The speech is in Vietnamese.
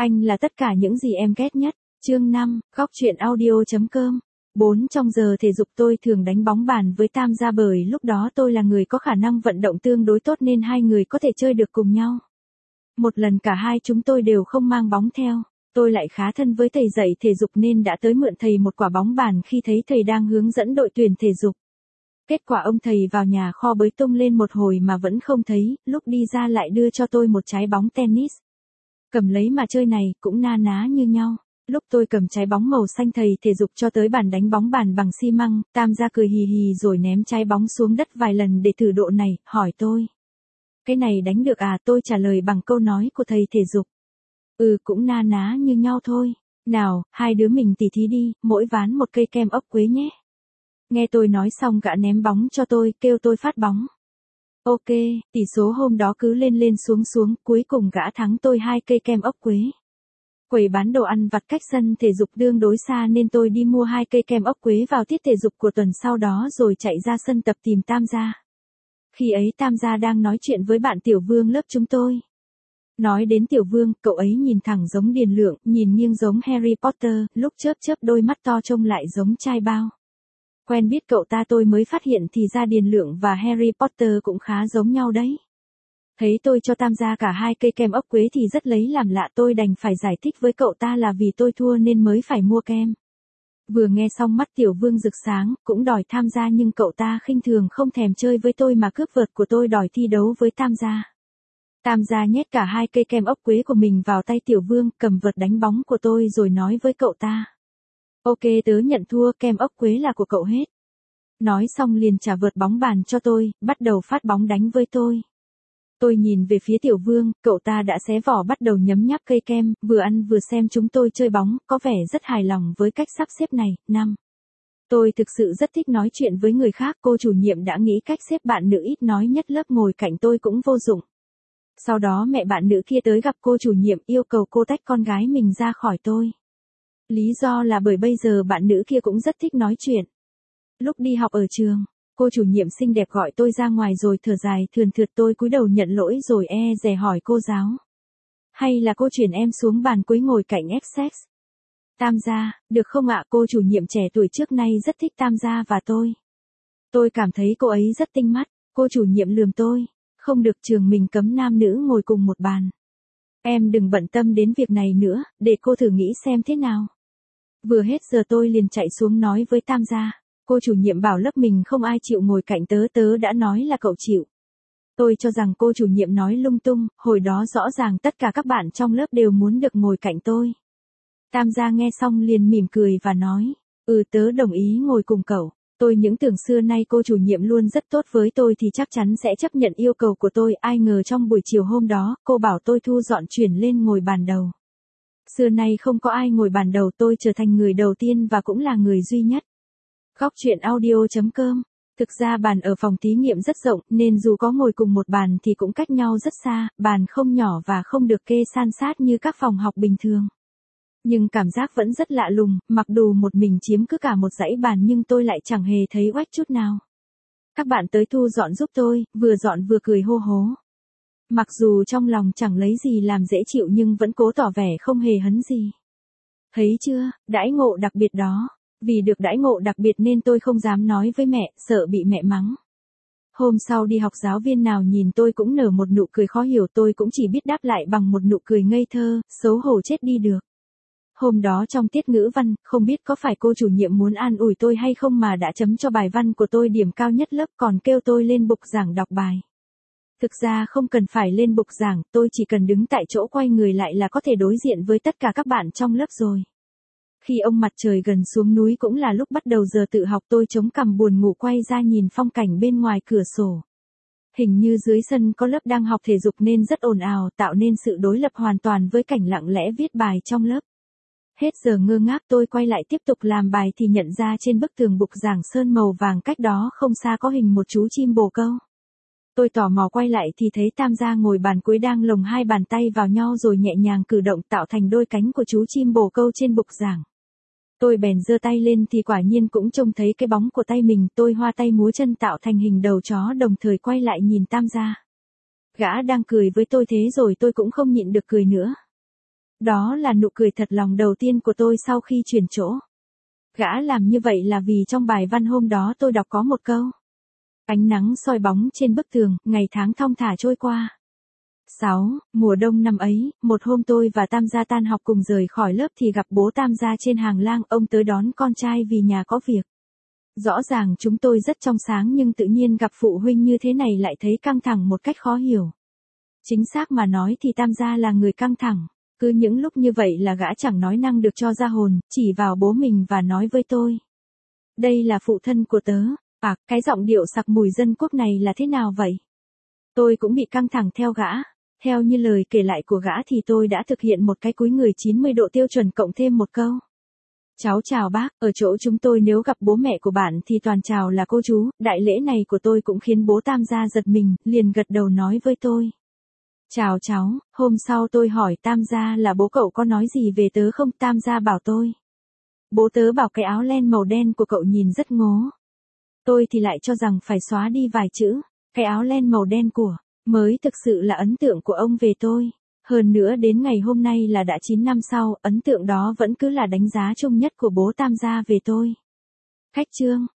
Anh là tất cả những gì em ghét nhất. Chương 5, góc truyện audio.com. 4 trong giờ thể dục tôi thường đánh bóng bàn với Tam gia bởi lúc đó tôi là người có khả năng vận động tương đối tốt nên hai người có thể chơi được cùng nhau. Một lần cả hai chúng tôi đều không mang bóng theo. Tôi lại khá thân với thầy dạy thể dục nên đã tới mượn thầy một quả bóng bàn khi thấy thầy đang hướng dẫn đội tuyển thể dục. Kết quả ông thầy vào nhà kho bới tung lên một hồi mà vẫn không thấy, lúc đi ra lại đưa cho tôi một trái bóng tennis. Cầm lấy mà chơi này, cũng na ná như nhau. Lúc tôi cầm trái bóng màu xanh thầy thể dục cho tới bàn đánh bóng bàn bằng xi măng, Tam gia cười hì hì rồi ném trái bóng xuống đất vài lần để thử độ này, hỏi tôi. Cái này đánh được à? Tôi trả lời bằng câu nói của thầy thể dục. Cũng na ná như nhau thôi. Nào, hai đứa mình tỉ thí đi, mỗi ván một cây kem ốc quế nhé. Nghe tôi nói xong gã ném bóng cho tôi, kêu tôi phát bóng. Ok, tỷ số hôm đó cứ lên lên xuống xuống, cuối cùng gã thắng tôi 2 cây kem ốc quế. Quầy bán đồ ăn vặt cách sân thể dục tương đối xa nên tôi đi mua 2 cây kem ốc quế vào tiết thể dục của tuần sau đó rồi chạy ra sân tập tìm Tam gia. Khi ấy Tam gia đang nói chuyện với bạn Tiểu Vương lớp chúng tôi. Nói đến Tiểu Vương, cậu ấy nhìn thẳng giống Điền Lượng, nhìn nghiêng giống Harry Potter, lúc chớp chớp đôi mắt to trông lại giống trai bao. Quen biết cậu ta tôi mới phát hiện thì ra Điền Lượng và Harry Potter cũng khá giống nhau đấy. Thấy tôi cho Tam gia cả 2 cây kem ốc quế thì rất lấy làm lạ, tôi đành phải giải thích với cậu ta là vì tôi thua nên mới phải mua kem. Vừa nghe xong mắt Tiểu Vương rực sáng, cũng đòi tham gia nhưng cậu ta khinh thường không thèm chơi với tôi mà cướp vợt của tôi đòi thi đấu với Tam gia. Tam gia nhét cả 2 cây kem ốc quế của mình vào tay Tiểu Vương, cầm vợt đánh bóng của tôi rồi nói với cậu ta. Ok, tớ nhận thua, kem ốc quế là của cậu hết. Nói xong liền trả vợt bóng bàn cho tôi, bắt đầu phát bóng đánh với tôi. Tôi nhìn về phía Tiểu Vương, cậu ta đã xé vỏ bắt đầu nhấm nháp cây kem, vừa ăn vừa xem chúng tôi chơi bóng, có vẻ rất hài lòng với cách sắp xếp này. 5. Tôi thực sự rất thích nói chuyện với người khác, cô chủ nhiệm đã nghĩ cách xếp bạn nữ ít nói nhất lớp ngồi cạnh tôi cũng vô dụng. Sau đó mẹ bạn nữ kia tới gặp cô chủ nhiệm yêu cầu cô tách con gái mình ra khỏi tôi. Lý do là bởi bây giờ bạn nữ kia cũng rất thích nói chuyện. Lúc đi học ở trường, cô chủ nhiệm xinh đẹp gọi tôi ra ngoài rồi thở dài thườn thượt, tôi cúi đầu nhận lỗi rồi dè hỏi cô giáo. Hay là cô chuyển em xuống bàn cuối ngồi cạnh XX. Tam gia, được không ạ? Cô chủ nhiệm trẻ tuổi trước nay rất thích Tam gia và tôi. Tôi cảm thấy cô ấy rất tinh mắt, cô chủ nhiệm lườm tôi. Không được, trường mình cấm nam nữ ngồi cùng một bàn. Em đừng bận tâm đến việc này nữa, để cô thử nghĩ xem thế nào. Vừa hết giờ tôi liền chạy xuống nói với Tam gia. Cô chủ nhiệm bảo lớp mình không ai chịu ngồi cạnh tớ, tớ đã nói là cậu chịu. Tôi cho rằng cô chủ nhiệm nói lung tung, hồi đó rõ ràng tất cả các bạn trong lớp đều muốn được ngồi cạnh tôi. Tam gia nghe xong liền mỉm cười và nói, tớ đồng ý ngồi cùng cậu. Tôi những tưởng xưa nay cô chủ nhiệm luôn rất tốt với tôi thì chắc chắn sẽ chấp nhận yêu cầu của tôi, ai ngờ trong buổi chiều hôm đó, cô bảo tôi thu dọn chuyển lên ngồi bàn đầu. Xưa nay không có ai ngồi bàn đầu, tôi trở thành người đầu tiên và cũng là người duy nhất. Góc truyện audio.com. Thực ra bàn ở phòng thí nghiệm rất rộng, nên dù có ngồi cùng một bàn thì cũng cách nhau rất xa, bàn không nhỏ và không được kê san sát như các phòng học bình thường. Nhưng cảm giác vẫn rất lạ lùng, mặc dù một mình chiếm cứ cả một dãy bàn nhưng tôi lại chẳng hề thấy oách chút nào. Các bạn tới thu dọn giúp tôi, vừa dọn vừa cười hô hố. Mặc dù trong lòng chẳng lấy gì làm dễ chịu nhưng vẫn cố tỏ vẻ không hề hấn gì. Thấy chưa, đãi ngộ đặc biệt đó. Vì được đãi ngộ đặc biệt nên tôi không dám nói với mẹ, sợ bị mẹ mắng. Hôm sau đi học giáo viên nào nhìn tôi cũng nở một nụ cười khó hiểu, tôi cũng chỉ biết đáp lại bằng một nụ cười ngây thơ, xấu hổ chết đi được. Hôm đó trong tiết ngữ văn, không biết có phải cô chủ nhiệm muốn an ủi tôi hay không mà đã chấm cho bài văn của tôi điểm cao nhất lớp còn kêu tôi lên bục giảng đọc bài. Thực ra không cần phải lên bục giảng, tôi chỉ cần đứng tại chỗ quay người lại là có thể đối diện với tất cả các bạn trong lớp rồi. Khi ông mặt trời gần xuống núi cũng là lúc bắt đầu giờ tự học, tôi chống cằm buồn ngủ quay ra nhìn phong cảnh bên ngoài cửa sổ. Hình như dưới sân có lớp đang học thể dục nên rất ồn ào, tạo nên sự đối lập hoàn toàn với cảnh lặng lẽ viết bài trong lớp. Hết giờ ngơ ngác tôi quay lại tiếp tục làm bài thì nhận ra trên bức tường bục giảng sơn màu vàng cách đó không xa có hình một chú chim bồ câu. Tôi tò mò quay lại thì thấy Tam gia ngồi bàn cuối đang lồng 2 bàn tay vào nhau rồi nhẹ nhàng cử động tạo thành đôi cánh của chú chim bồ câu trên bục giảng. Tôi bèn giơ tay lên thì quả nhiên cũng trông thấy cái bóng của tay mình, tôi hoa tay múa chân tạo thành hình đầu chó đồng thời quay lại nhìn Tam gia. Gã đang cười với tôi thế rồi tôi cũng không nhịn được cười nữa. Đó là nụ cười thật lòng đầu tiên của tôi sau khi chuyển chỗ. Gã làm như vậy là vì trong bài văn hôm đó tôi đọc có một câu. Ánh nắng soi bóng trên bức tường, ngày tháng thong thả trôi qua. 6. Mùa đông năm ấy, một hôm tôi và Tam gia tan học cùng rời khỏi lớp thì gặp bố Tam gia trên hàng lang, ông tới đón con trai vì nhà có việc. Rõ ràng chúng tôi rất trong sáng nhưng tự nhiên gặp phụ huynh như thế này lại thấy căng thẳng một cách khó hiểu. Chính xác mà nói thì Tam gia là người căng thẳng. Cứ những lúc như vậy là gã chẳng nói năng được cho ra hồn, chỉ vào bố mình và nói với tôi. Đây là phụ thân của tớ. Cái giọng điệu sặc mùi dân quốc này là thế nào vậy? Tôi cũng bị căng thẳng theo gã. Theo như lời kể lại của gã thì tôi đã thực hiện một cái cúi người 90 độ tiêu chuẩn cộng thêm một câu. Cháu chào bác, ở chỗ chúng tôi nếu gặp bố mẹ của bạn thì toàn chào là cô chú, đại lễ này của tôi cũng khiến bố Tam gia giật mình, liền gật đầu nói với tôi. Chào cháu, hôm sau tôi hỏi Tam gia là bố cậu có nói gì về tớ không? Tam gia bảo tôi. Bố tớ bảo cái áo len màu đen của cậu nhìn rất ngố. Tôi thì lại cho rằng phải xóa đi vài chữ, cái áo len màu đen của, mới thực sự là ấn tượng của ông về tôi. Hơn nữa đến ngày hôm nay là đã 9 năm sau, ấn tượng đó vẫn cứ là đánh giá chung nhất của bố Tam gia về tôi. Khách chương.